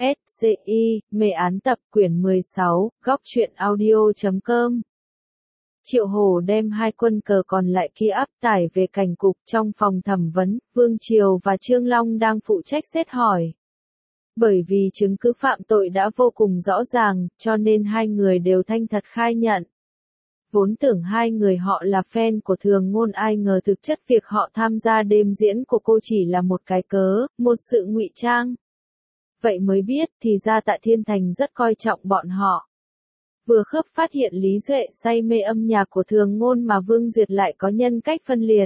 SCI, mê án tập quyển 16, góc truyện audio.com. Triệu Hổ đem hai quân cờ còn lại kia áp tải về cảnh cục. Trong phòng thẩm vấn, Vương Triều và Trương Long đang phụ trách xét hỏi. Bởi vì chứng cứ phạm tội đã vô cùng rõ ràng, cho nên hai người đều thành thật khai nhận. Vốn tưởng hai người họ là fan của Thường Ngôn, ai ngờ thực chất việc họ tham gia đêm diễn của cô chỉ là một cái cớ, một sự ngụy trang. Vậy mới biết thì ra Tạ Thiên Thành rất coi trọng bọn họ. Vừa khớp phát hiện Lý Duệ say mê âm nhạc của Thường Ngôn mà Vương Duyệt lại có nhân cách phân liệt.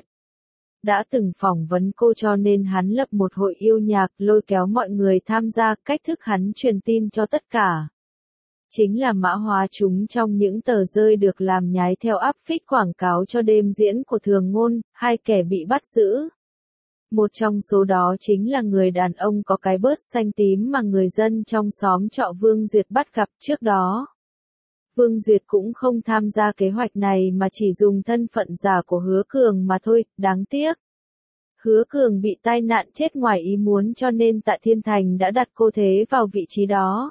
Đã từng phỏng vấn cô cho nên hắn lập một hội yêu nhạc, lôi kéo mọi người tham gia. Cách thức hắn truyền tin cho tất cả chính là mã hóa chúng trong những tờ rơi được làm nhái theo áp phích quảng cáo cho đêm diễn của Thường Ngôn. Hai kẻ bị bắt giữ, một trong số đó chính là người đàn ông có cái bớt xanh tím mà người dân trong xóm trọ Vương Duyệt bắt gặp trước đó. Vương Duyệt cũng không tham gia kế hoạch này mà chỉ dùng thân phận giả của Hứa Cường mà thôi. Đáng tiếc, Hứa Cường bị tai nạn chết ngoài ý muốn cho nên Tạ Thiên Thành đã đặt cô thế vào vị trí đó.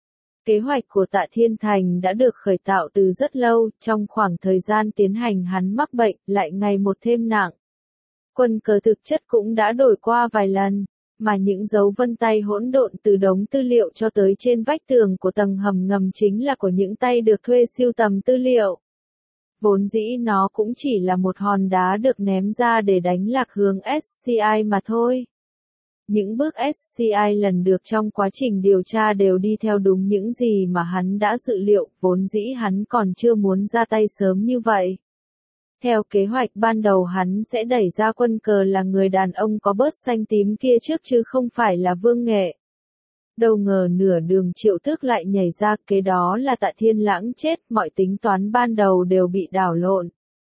Kế hoạch của Tạ Thiên Thành đã được khởi tạo từ rất lâu. Trong khoảng thời gian tiến hành hắn mắc bệnh lại ngày một thêm nặng. Quân cờ thực chất cũng đã đổi qua vài lần, mà những dấu vân tay hỗn độn từ đống tư liệu cho tới trên vách tường của tầng hầm ngầm chính là của những tay được thuê sưu tầm tư liệu. Vốn dĩ nó cũng chỉ là một hòn đá được ném ra để đánh lạc hướng SCI mà thôi. Những bước SCI lần được trong quá trình điều tra đều đi theo đúng những gì mà hắn đã dự liệu, vốn dĩ hắn còn chưa muốn ra tay sớm như vậy. Theo kế hoạch ban đầu hắn sẽ đẩy ra quân cờ là người đàn ông có bớt xanh tím kia trước chứ không phải là Vương Nghệ. Đâu ngờ nửa đường Triệu Tước lại nhảy ra, kế đó là Tạ Thiên Lãng chết, mọi tính toán ban đầu đều bị đảo lộn.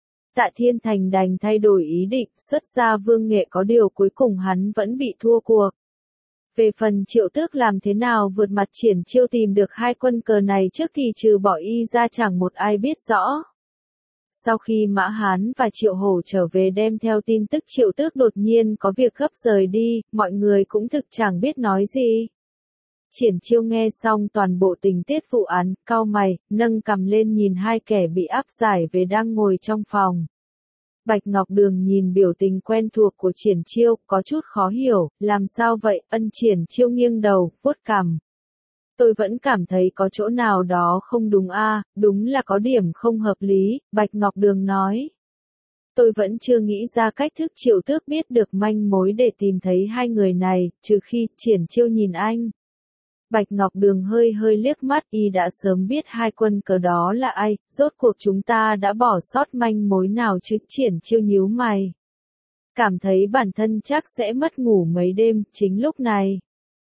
Tạ Thiên Thành đành thay đổi ý định, xuất ra Vương Nghệ, có điều cuối cùng hắn vẫn bị thua cuộc. Về phần Triệu Tước làm thế nào vượt mặt Triển Chiêu tìm được hai quân cờ này trước thì trừ bỏ y ra chẳng một ai biết rõ. Sau khi Mã Hán và Triệu Hổ trở về đem theo tin tức Triệu Tước đột nhiên có việc gấp rời đi, mọi người cũng thực chẳng biết nói gì. Triển Chiêu nghe xong toàn bộ tình tiết vụ án, cau mày, nâng cằm lên nhìn hai kẻ bị áp giải về đang ngồi trong phòng. Bạch Ngọc Đường nhìn biểu tình quen thuộc của Triển Chiêu, có chút khó hiểu, làm sao vậy? Triển Chiêu nghiêng đầu, vuốt cằm. Tôi vẫn cảm thấy có chỗ nào đó không đúng a, đúng là có điểm không hợp lý, Bạch Ngọc Đường nói. Tôi vẫn chưa nghĩ ra cách thức Triệu Tước biết được manh mối để tìm thấy hai người này, trừ khi. Triển Chiêu nhìn anh. Bạch Ngọc Đường hơi liếc mắt, y đã sớm biết hai quân cờ đó là ai, rốt cuộc chúng ta đã bỏ sót manh mối nào chứ? Triển Chiêu nhíu mày. Cảm thấy bản thân chắc sẽ mất ngủ mấy đêm. Chính lúc này,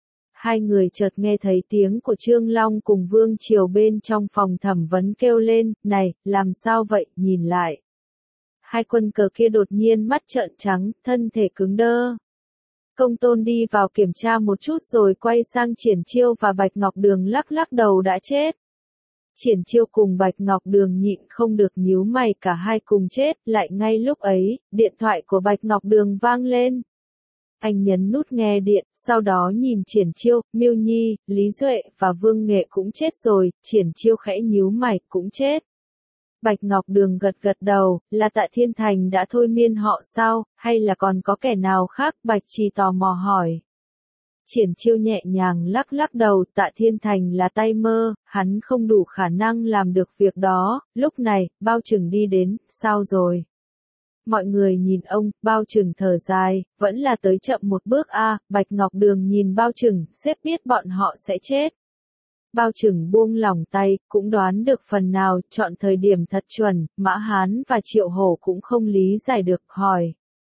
hai người chợt nghe thấy tiếng của Trương Long cùng Vương Triều bên trong phòng thẩm vấn kêu lên, này, làm sao vậy? Nhìn lại. Hai quân cờ kia đột nhiên mắt trợn trắng, thân thể cứng đơ. Công tôn đi vào kiểm tra một chút rồi quay sang Triển Chiêu và Bạch Ngọc Đường lắc đầu đã chết. Triển Chiêu cùng Bạch Ngọc Đường nhịn không được nhíu mày, cả hai cùng chết. Lại ngay lúc ấy, điện thoại của Bạch Ngọc Đường vang lên. Anh nhấn nút nghe điện, sau đó nhìn Triển Chiêu, Miêu Nhi, Lý Duệ và Vương Nghệ cũng chết rồi. Triển Chiêu khẽ nhíu mày, cũng chết. Bạch Ngọc Đường gật đầu, là Tạ Thiên Thành đã thôi miên họ sao, hay là còn có kẻ nào khác? Bạch Trì tò mò hỏi. Triển Chiêu nhẹ nhàng lắc đầu, Tạ Thiên Thành là tay mơ, hắn không đủ khả năng làm được việc đó. Lúc này, Bao Trừng đi đến, sao rồi? Mọi người nhìn ông, Bao Trừng thở dài, vẫn là tới chậm một bước a. Bạch Ngọc Đường nhìn Bao Trừng, sếp biết bọn họ sẽ chết. Bao Trừng buông lỏng tay, cũng đoán được phần nào, chọn thời điểm thật chuẩn. Mã Hán và Triệu Hổ cũng không lý giải được, hỏi.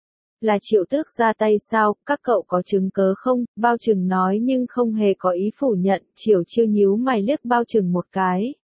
Là Triệu Tước ra tay sao, các cậu có chứng cớ không? Bao Trừng nói nhưng không hề có ý phủ nhận. Triển Chiêu nhíu mày liếc Bao Trừng một cái.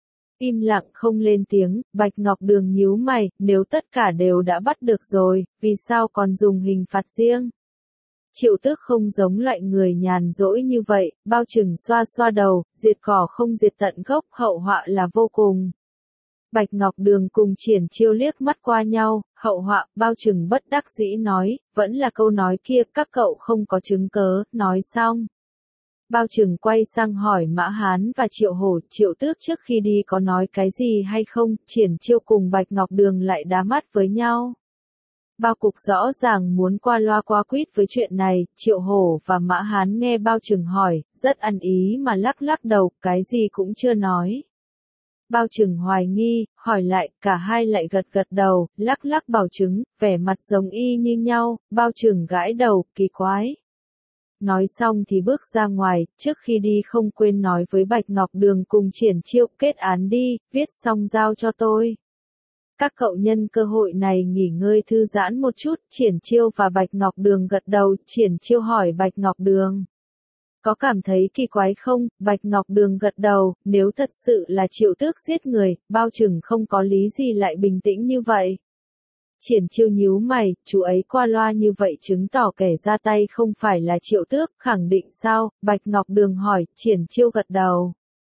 Im lặng không lên tiếng. Bạch Ngọc Đường nhíu mày, nếu tất cả đều đã bắt được rồi, vì sao còn dùng hình phạt riêng? Triệu Tước không giống loại người nhàn rỗi như vậy. Bao Trừng xoa đầu, diệt cỏ không diệt tận gốc, hậu họa là vô cùng. Bạch Ngọc Đường cùng Triển Chiêu liếc mắt qua nhau, hậu họa. Bao Trừng bất đắc dĩ nói, vẫn là câu nói kia, các cậu không có chứng cớ. Nói xong, Bao Trừng quay sang hỏi Mã Hán và Triệu Hổ, Triệu Tước trước khi đi có nói cái gì hay không, Triển Chiêu cùng Bạch Ngọc Đường lại đá mắt với nhau. Bao Cục rõ ràng muốn qua loa qua quýt với chuyện này, Triệu Hổ và Mã Hán nghe Bao Trừng hỏi, rất ăn ý mà lắc lắc đầu, cái gì cũng chưa nói. Bao Trừng hoài nghi, hỏi lại, cả hai lại gật gật đầu, lắc lắc bảo chứng, vẻ mặt giống y như nhau, Bao Trừng gãi đầu, kỳ quái. Nói xong thì bước ra ngoài, trước khi đi không quên nói với Bạch Ngọc Đường cùng Triển Chiêu, kết án đi, viết xong giao cho tôi. Các cậu nhân cơ hội này nghỉ ngơi thư giãn một chút, Triển Chiêu và Bạch Ngọc Đường gật đầu, Triển Chiêu hỏi Bạch Ngọc Đường. Có cảm thấy kỳ quái không? Bạch Ngọc Đường gật đầu, nếu thật sự là Triệu Tước giết người, Bao Trừng không có lý gì lại bình tĩnh như vậy. Triển Chiêu nhíu mày, chú ấy qua loa như vậy chứng tỏ kẻ ra tay không phải là Triệu Tước, khẳng định sao? Bạch Ngọc Đường hỏi, Triển Chiêu gật đầu.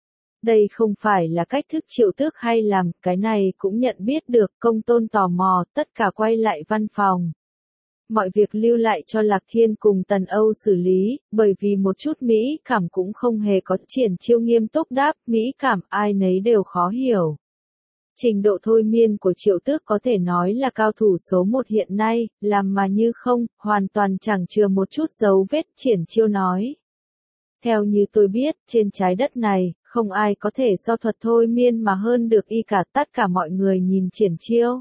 Đây không phải là cách thức Triệu Tước hay làm, cái này cũng nhận biết được, Công Tôn tò mò, tất cả quay lại văn phòng. Mọi việc lưu lại cho Lạc Thiên cùng Tần Âu xử lý, bởi vì một chút mỹ cảm cũng không hề có. Triển Chiêu nghiêm túc đáp, mỹ cảm ai nấy đều khó hiểu. Trình độ thôi miên của Triệu Tước có thể nói là cao thủ số 1 hiện nay, làm mà như không, hoàn toàn chẳng chừa một chút dấu vết, Triển Chiêu nói. Theo như tôi biết, trên trái đất này, không ai có thể do thuật thôi miên mà hơn được y cả, tất cả mọi người nhìn Triển Chiêu.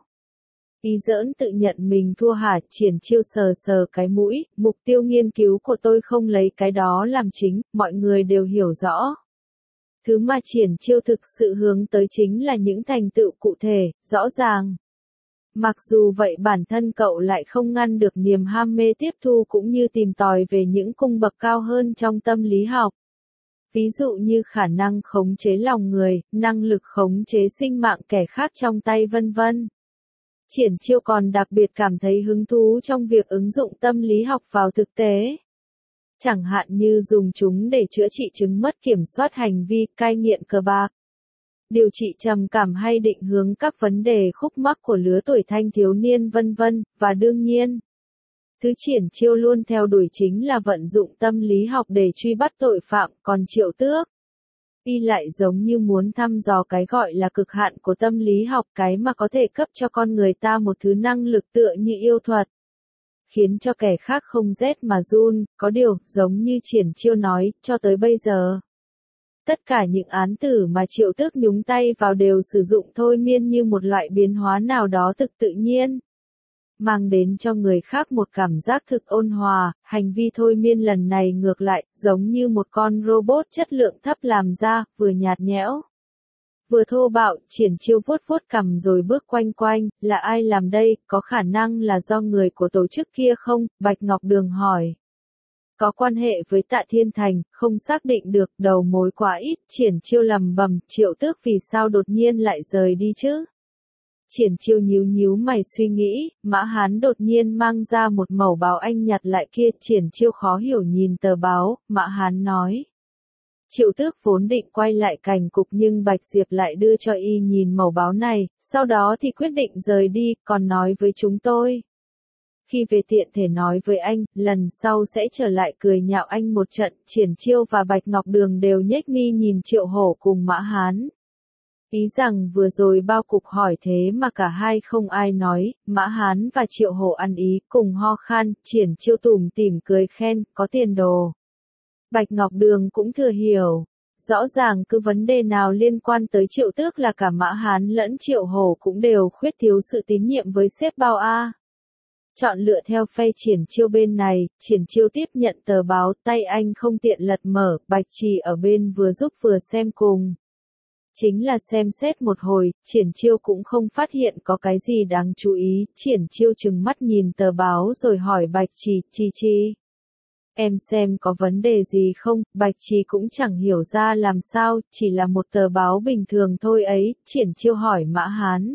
Y giỡn tự nhận mình thua hả? Triển Chiêu sờ sờ cái mũi, mục tiêu nghiên cứu của tôi không lấy cái đó làm chính, mọi người đều hiểu rõ. Thứ mà Triển Chiêu thực sự hướng tới chính là những thành tựu cụ thể, rõ ràng. Mặc dù vậy bản thân cậu lại không ngăn được niềm ham mê tiếp thu cũng như tìm tòi về những cung bậc cao hơn trong tâm lý học. Ví dụ như khả năng khống chế lòng người, năng lực khống chế sinh mạng kẻ khác trong tay vân vân. Triển Chiêu còn đặc biệt cảm thấy hứng thú trong việc ứng dụng tâm lý học vào thực tế. Chẳng hạn như dùng chúng để chữa trị chứng mất kiểm soát hành vi, cai nghiện cờ bạc, điều trị trầm cảm hay định hướng các vấn đề khúc mắc của lứa tuổi thanh thiếu niên vân vân, và đương nhiên, thứ Triển Chiêu luôn theo đuổi chính là vận dụng tâm lý học để truy bắt tội phạm, còn Triệu Tước y lại giống như muốn thăm dò cái gọi là cực hạn của tâm lý học, cái mà có thể cấp cho con người ta một thứ năng lực tựa như yêu thuật, khiến cho kẻ khác không rét mà run. Có điều, giống như Triển Chiêu nói, cho tới bây giờ, tất cả những án tử mà Triệu Tước nhúng tay vào đều sử dụng thôi miên như một loại biến hóa nào đó thực tự nhiên, mang đến cho người khác một cảm giác thực ôn hòa. Hành vi thôi miên lần này ngược lại, giống như một con robot chất lượng thấp làm ra, vừa nhạt nhẽo, vừa thô bạo. Triển Chiêu vuốt vuốt cằm rồi bước quanh quanh, là ai làm đây, có khả năng là do người của tổ chức kia không? Bạch Ngọc Đường hỏi. Có quan hệ với Tạ Thiên Thành, không xác định được, đầu mối quá ít. Triển Chiêu lẩm bẩm, Triệu Tước vì sao đột nhiên lại rời đi chứ? Triển Chiêu nhíu nhíu mày suy nghĩ, Mã Hán đột nhiên mang ra một mẩu báo anh nhặt lại kia. Triển Chiêu khó hiểu nhìn tờ báo, Mã Hán nói. Triệu Tước vốn định quay lại cảnh cục nhưng Bạch Diệp lại đưa cho y nhìn mẩu báo này, sau đó thì quyết định rời đi, còn nói với chúng tôi. Khi về tiện thể nói với anh, lần sau sẽ trở lại cười nhạo anh một trận. Triển Chiêu và Bạch Ngọc Đường đều nhếch mi nhìn Triệu Hổ cùng Mã Hán. Ý rằng vừa rồi Bao Cục hỏi thế mà cả hai không ai nói. Mã Hán và Triệu Hổ ăn ý, cùng ho khan. Triển Chiêu tủm tỉm cười khen, có tiền đồ. Bạch Ngọc Đường cũng thừa hiểu. Rõ ràng cứ vấn đề nào liên quan tới Triệu Tước là cả Mã Hán lẫn Triệu Hổ cũng đều khuyết thiếu sự tín nhiệm với sếp Bao A. Chọn lựa theo phe Triển Chiêu bên này, Triển Chiêu tiếp nhận tờ báo, tay anh không tiện lật mở, Bạch Trì ở bên vừa giúp vừa xem cùng. Chính là xem xét một hồi, Triển Chiêu cũng không phát hiện có cái gì đáng chú ý. Triển Chiêu trừng mắt nhìn tờ báo rồi hỏi Bạch Trì, Chi. Em xem có vấn đề gì không? Bạch Trì cũng chẳng hiểu ra làm sao, chỉ là một tờ báo bình thường thôi ấy. Triển Chiêu hỏi Mã Hán.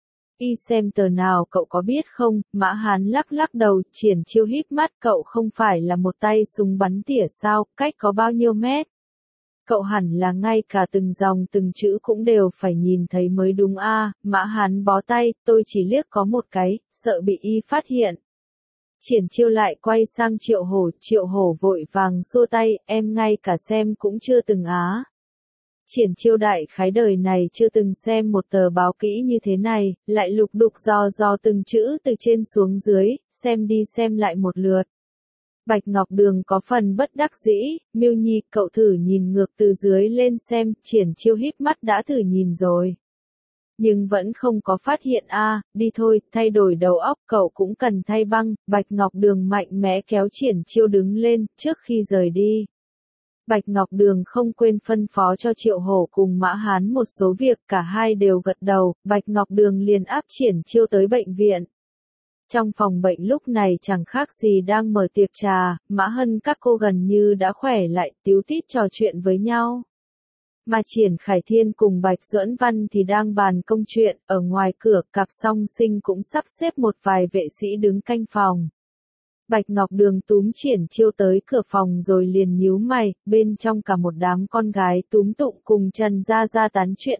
Y xem tờ nào cậu có biết không? Mã Hán lắc lắc đầu. Triển Chiêu híp mắt, cậu không phải là một tay súng bắn tỉa sao, cách có bao nhiêu mét? Cậu hẳn là ngay cả từng dòng từng chữ cũng đều phải nhìn thấy mới đúng a. Mã Hán bó tay, tôi chỉ liếc có một cái, sợ bị y phát hiện. Triển Chiêu lại quay sang Triệu Hổ vội vàng xua tay, em ngay cả xem cũng chưa từng á. Triển Chiêu đại khái đời này chưa từng xem một tờ báo kỹ như thế này, lại lục đục dò từng chữ từ trên xuống dưới, xem đi xem lại một lượt. Bạch Ngọc Đường có phần bất đắc dĩ, Miêu Nhi, cậu thử nhìn ngược từ dưới lên xem, Triển Chiêu híp mắt đã thử nhìn rồi. Nhưng vẫn không có phát hiện đi thôi, thay đổi đầu óc, cậu cũng cần thay băng. Bạch Ngọc Đường mạnh mẽ kéo Triển Chiêu đứng lên, trước khi rời đi. Bạch Ngọc Đường không quên phân phó cho Triệu Hổ cùng Mã Hán một số việc, cả hai đều gật đầu, Bạch Ngọc Đường liền áp Triển Chiêu tới bệnh viện. Trong phòng bệnh lúc này chẳng khác gì đang mở tiệc trà, Mã Hân các cô gần như đã khỏe lại, tíu tít trò chuyện với nhau. Mà Triển Khải Thiên cùng Bạch Duẫn Văn thì đang bàn công chuyện, ở ngoài cửa cặp song sinh cũng sắp xếp một vài vệ sĩ đứng canh phòng. Bạch Ngọc Đường túm Triển Chiêu tới cửa phòng rồi liền nhíu mày, bên trong cả một đám con gái túm tụng cùng Trần Gia Gia tán chuyện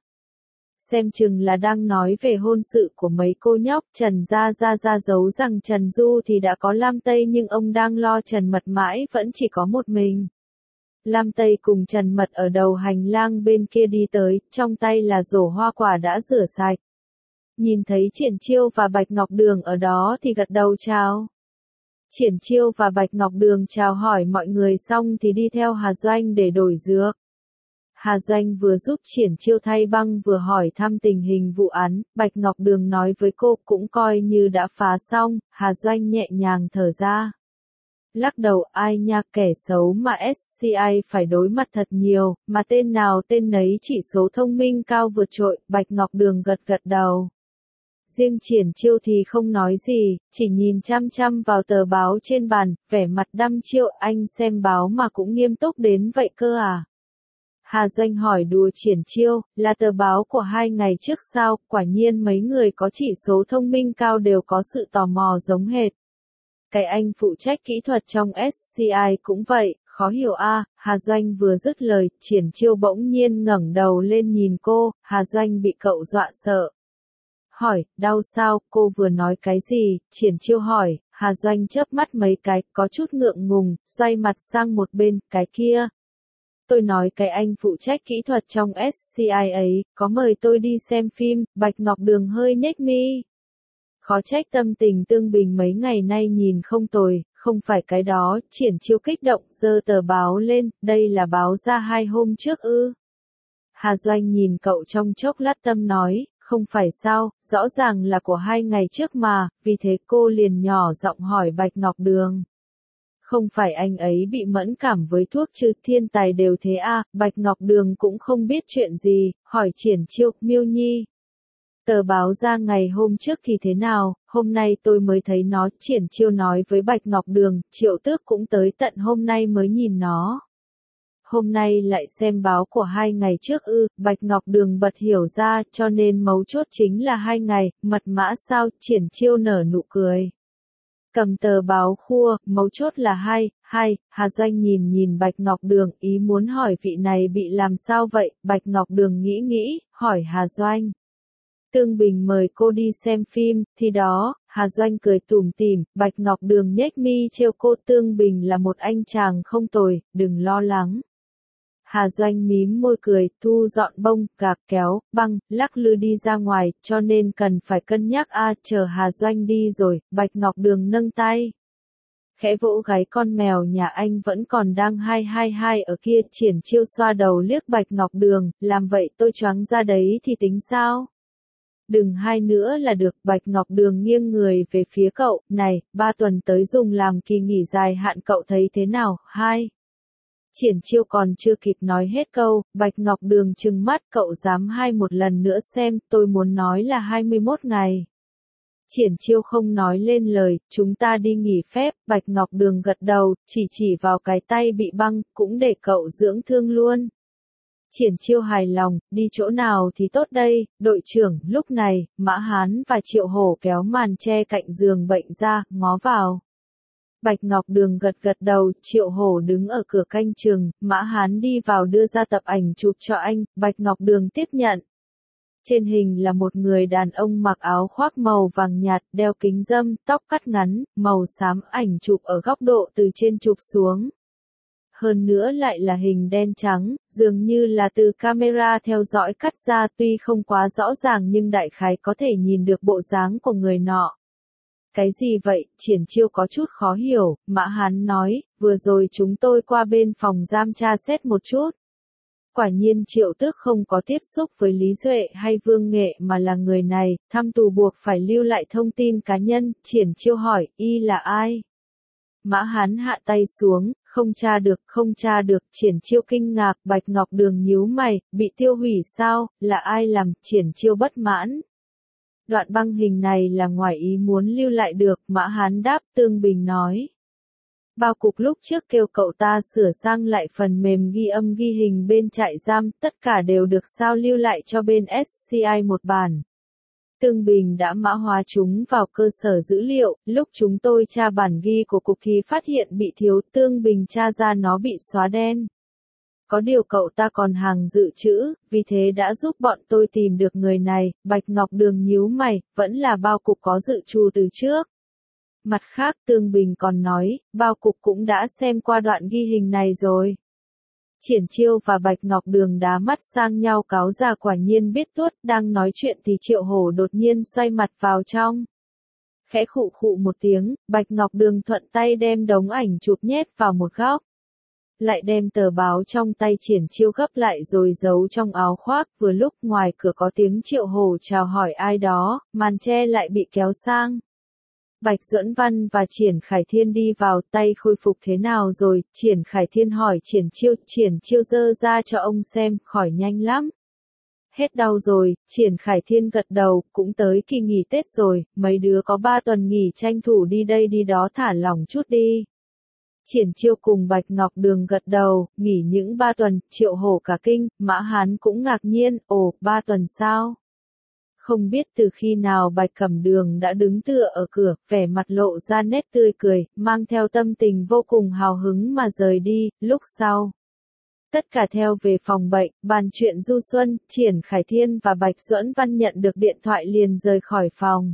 Xem chừng là đang nói về hôn sự của mấy cô nhóc. Trần Gia Gia giấu rằng Trần Du thì đã có Lam Tây nhưng ông đang lo Trần Mật mãi vẫn chỉ có một mình. Lam Tây cùng Trần Mật ở đầu hành lang bên kia đi tới, trong tay là rổ hoa quả đã rửa sạch. Nhìn thấy Triển Chiêu và Bạch Ngọc Đường ở đó thì gật đầu chào. Triển Chiêu và Bạch Ngọc Đường chào hỏi mọi người xong thì đi theo Hà Doanh để đổi dược. Hà Doanh vừa giúp Triển Chiêu thay băng vừa hỏi thăm tình hình vụ án, Bạch Ngọc Đường nói với cô cũng coi như đã phá xong, Hà Doanh nhẹ nhàng thở ra. Lắc đầu, ai nha, kẻ xấu mà SCI phải đối mặt thật nhiều, mà tên nào tên nấy chỉ số thông minh cao vượt trội. Bạch Ngọc Đường gật đầu. Riêng Triển Chiêu thì không nói gì, chỉ nhìn chăm chăm vào tờ báo trên bàn, vẻ mặt đăm chiêu, anh xem báo mà cũng nghiêm túc đến vậy cơ à? Hà Doanh hỏi đùa Triển Chiêu, là tờ báo của 2 ngày trước sao? Quả nhiên mấy người có chỉ số thông minh cao đều có sự tò mò giống hệt. Cái anh phụ trách kỹ thuật trong SCI cũng vậy, khó hiểu Hà Doanh vừa dứt lời, Triển Chiêu bỗng nhiên ngẩng đầu lên nhìn cô, Hà Doanh bị cậu dọa sợ. Hỏi, đau sao, cô vừa nói cái gì? Triển Chiêu hỏi, Hà Doanh chớp mắt mấy cái, có chút ngượng ngùng, xoay mặt sang một bên, cái kia. Tôi nói cái anh phụ trách kỹ thuật trong SCI ấy, có mời tôi đi xem phim. Bạch Ngọc Đường hơi nhếch mi. Khó trách tâm tình Tương Bình mấy ngày nay nhìn không tồi, không phải cái đó. Triển Chiêu kích động, giơ tờ báo lên, đây là báo ra 2 hôm trước ư? Hà Doanh nhìn cậu trong chốc lát tâm nói, không phải sao, rõ ràng là của 2 ngày trước mà, vì thế cô liền nhỏ giọng hỏi Bạch Ngọc Đường. Không phải anh ấy bị mẫn cảm với thuốc chứ, thiên tài đều thế Bạch Ngọc Đường cũng không biết chuyện gì, hỏi Triển Chiêu, Miêu Nhi. Tờ báo ra ngày hôm trước thì thế nào, hôm nay tôi mới thấy nó. Triển Chiêu nói với Bạch Ngọc Đường, Triệu Tước cũng tới tận hôm nay mới nhìn nó. Hôm nay lại xem báo của 2 ngày trước ư? Bạch Ngọc Đường bật hiểu ra, cho nên mấu chốt chính là 2 ngày, mật mã sao? Triển Chiêu nở nụ cười. Cầm tờ báo khua, mấu chốt là 2. Hà Doanh nhìn Bạch Ngọc Đường, ý muốn hỏi vị này bị làm sao vậy? Bạch Ngọc Đường nghĩ, hỏi Hà Doanh. Tương Bình mời cô đi xem phim, thì đó. Hà Doanh cười tủm tỉm, Bạch Ngọc Đường nhếch mi trêu cô. Tương Bình là một anh chàng không tồi, đừng lo lắng. Hà Doanh mím môi cười, thu dọn bông, gạc kéo, băng, lắc lư đi ra ngoài, cho nên cần phải cân nhắc chờ Hà Doanh đi rồi. Bạch Ngọc Đường nâng tay. Khẽ vỗ gáy, con mèo nhà anh vẫn còn đang hai ở kia. Triển Chiêu xoa đầu liếc Bạch Ngọc Đường, làm vậy tôi choáng ra đấy thì tính sao? Đừng hai nữa là được. Bạch Ngọc Đường nghiêng người về phía cậu, này, 3 tuần tới dùng làm kỳ nghỉ dài hạn cậu thấy thế nào? 2. Triển Chiêu còn chưa kịp nói hết câu, Bạch Ngọc Đường trừng mắt, cậu dám 2 một lần nữa xem, tôi muốn nói là 21 ngày. Triển Chiêu không nói lên lời, chúng ta đi nghỉ phép. Bạch Ngọc Đường gật đầu, chỉ vào cái tay bị băng, cũng để cậu dưỡng thương luôn. Triển Chiêu hài lòng, đi chỗ nào thì tốt đây, đội trưởng? Lúc này, Mã Hán và Triệu Hổ kéo màn che cạnh giường bệnh ra, ngó vào. Bạch Ngọc Đường gật đầu, Triệu Hổ đứng ở cửa canh chừng, Mã Hán đi vào đưa ra tập ảnh chụp cho anh, Bạch Ngọc Đường tiếp nhận. Trên hình là một người đàn ông mặc áo khoác màu vàng nhạt, đeo kính râm, tóc cắt ngắn, màu xám, ảnh chụp ở góc độ từ trên chụp xuống. Hơn nữa lại là hình đen trắng, dường như là từ camera theo dõi cắt ra, tuy không quá rõ ràng nhưng đại khái có thể nhìn được bộ dáng của người nọ. Cái gì vậy? Triển Chiêu có chút khó hiểu, Mã Hán nói, vừa rồi chúng tôi qua bên phòng giam tra xét một chút. Quả nhiên Triệu Tước không có tiếp xúc với Lý Duệ hay Vương Nghệ mà là người này, thăm tù buộc phải lưu lại thông tin cá nhân. Triển Chiêu hỏi, y là ai? Mã Hán hạ tay xuống, không tra được, Triển Chiêu kinh ngạc, Bạch Ngọc Đường nhíu mày, bị tiêu hủy sao, là ai làm? Triển Chiêu bất mãn. Đoạn băng hình này là ngoài ý muốn lưu lại được, Mã Hán đáp. Tương Bình nói. Bao cục lúc trước kêu cậu ta sửa sang lại phần mềm ghi âm ghi hình bên trại giam, tất cả đều được sao lưu lại cho bên SCI một bản. Tương Bình đã mã hóa chúng vào cơ sở dữ liệu, lúc chúng tôi tra bản ghi của cục thì phát hiện bị thiếu, Tương Bình tra ra nó bị xóa đen. Có điều cậu ta còn hàng dự trữ, vì thế đã giúp bọn tôi tìm được người này. Bạch Ngọc Đường nhíu mày, vẫn là bao cục có dự trù từ trước. Mặt khác Tương Bình còn nói, bao cục cũng đã xem qua đoạn ghi hình này rồi. Triển Chiêu và Bạch Ngọc Đường đá mắt sang nhau, cáo già quả nhiên biết tuốt. Đang nói chuyện thì Triệu Hổ đột nhiên xoay mặt vào trong. Khẽ khụ khụ một tiếng, Bạch Ngọc Đường thuận tay đem đống ảnh chụp nhét vào một góc. Lại đem tờ báo trong tay Triển Chiêu gấp lại rồi giấu trong áo khoác. Vừa lúc ngoài cửa có tiếng Triệu Hổ chào hỏi ai đó, màn che lại bị kéo sang. Bạch Duẫn Văn và Triển Khải Thiên đi vào, tay khôi phục thế nào rồi? Triển Khải Thiên hỏi Triển Chiêu giơ ra cho ông xem, khỏi nhanh lắm. Hết đau rồi, Triển Khải Thiên gật đầu, cũng tới kỳ nghỉ Tết rồi, mấy đứa có 3 tuần nghỉ tranh thủ đi đây đi đó thả lỏng chút đi. Triển Chiêu cùng Bạch Ngọc Đường gật đầu, nghỉ những 3 tuần, Triệu Hổ cả kinh, Mã Hán cũng ngạc nhiên, ồ, 3 tuần sao? Không biết từ khi nào Bạch Cẩm Đường đã đứng tựa ở cửa, vẻ mặt lộ ra nét tươi cười, mang theo tâm tình vô cùng hào hứng mà rời đi. Lúc sau, tất cả theo về phòng bệnh, bàn chuyện du xuân. Triển Khải Thiên và Bạch Duẫn Văn nhận được điện thoại liền rời khỏi phòng.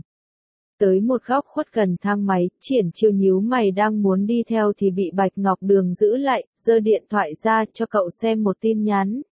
Tới một góc khuất gần thang máy, Triển Chiêu nhíu mày đang muốn đi theo thì bị Bạch Ngọc Đường giữ lại, giơ điện thoại ra cho cậu xem một tin nhắn.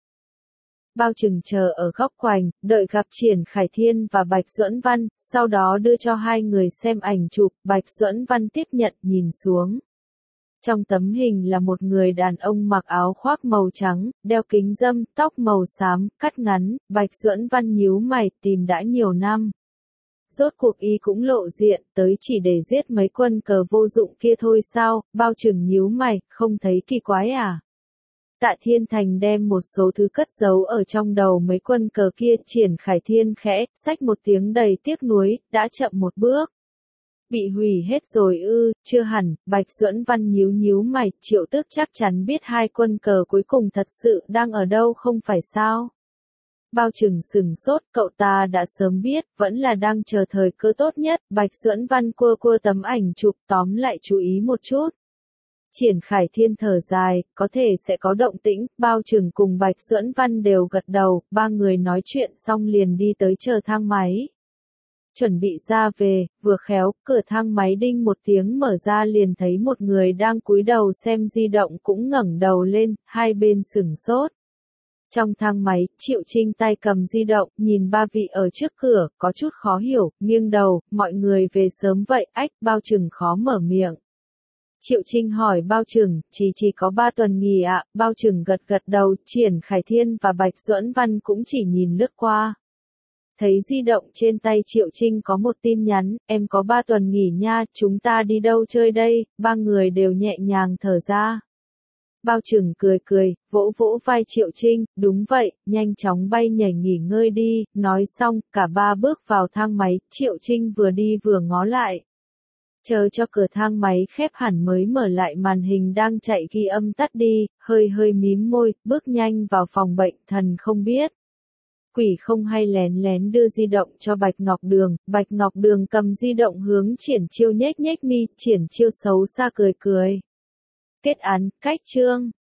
Bao Trừng chờ ở góc quành, đợi gặp Triển Khải Thiên và Bạch Duẫn Văn, sau đó đưa cho hai người xem ảnh chụp. Bạch Duẫn Văn tiếp nhận, nhìn xuống. Trong tấm hình là một người đàn ông mặc áo khoác màu trắng, đeo kính râm, tóc màu xám, cắt ngắn. Bạch Duẫn Văn nhíu mày, tìm đã nhiều năm. Rốt cuộc y cũng lộ diện, tới chỉ để giết mấy quân cờ vô dụng kia thôi sao? Bao Trừng nhíu mày, không thấy kỳ quái à? Tạ Thiên Thành đem một số thứ cất giấu ở trong đầu mấy quân cờ kia. Triển Khải Thiên khẽ, xách một tiếng đầy tiếc nuối, đã chậm một bước. Bị hủy hết rồi ư? Chưa hẳn. Bạch Duẫn Văn nhíu mày, Triệu Tước chắc chắn biết hai quân cờ cuối cùng thật sự đang ở đâu không phải sao? Bao Trừng sừng sốt, cậu ta đã sớm biết, vẫn là đang chờ thời cơ tốt nhất. Bạch Duẫn Văn quơ tấm ảnh chụp, tóm lại chú ý một chút. Triển Khải Thiên thở dài, có thể sẽ có động tĩnh. Bao Trừng cùng Bạch Duẫn Văn đều gật đầu, ba người nói chuyện xong liền đi tới chờ thang máy. Chuẩn bị ra về, vừa khéo, cửa thang máy đinh một tiếng mở ra liền thấy một người đang cúi đầu xem di động cũng ngẩng đầu lên, hai bên sửng sốt. Trong thang máy, Triệu Trinh tay cầm di động, nhìn ba vị ở trước cửa, có chút khó hiểu, nghiêng đầu, mọi người về sớm vậy, Bao Trừng khó mở miệng. Triệu Trinh hỏi Bao Trừng, chỉ có 3 tuần nghỉ ạ? Bao Trừng gật đầu. Triển Khải Thiên và Bạch Duẫn Văn cũng chỉ nhìn lướt qua. Thấy di động trên tay Triệu Trinh có một tin nhắn, em có 3 tuần nghỉ nha, chúng ta đi đâu chơi đây? Ba người đều nhẹ nhàng thở ra. Bao Trừng cười, vỗ vai Triệu Trinh, đúng vậy, nhanh chóng bay nhảy nghỉ ngơi đi. Nói xong, cả ba bước vào thang máy. Triệu Trinh vừa đi vừa ngó lại. Chờ cho cửa thang máy khép hẳn mới mở lại màn hình đang chạy ghi âm tắt đi, hơi mím môi, bước nhanh vào phòng bệnh. Thần không biết quỷ không hay lén lén đưa di động cho Bạch Ngọc Đường. Bạch Ngọc Đường cầm di động hướng Triển Chiêu nhếch mi. Triển Chiêu xấu xa cười. Kết án, cách chương.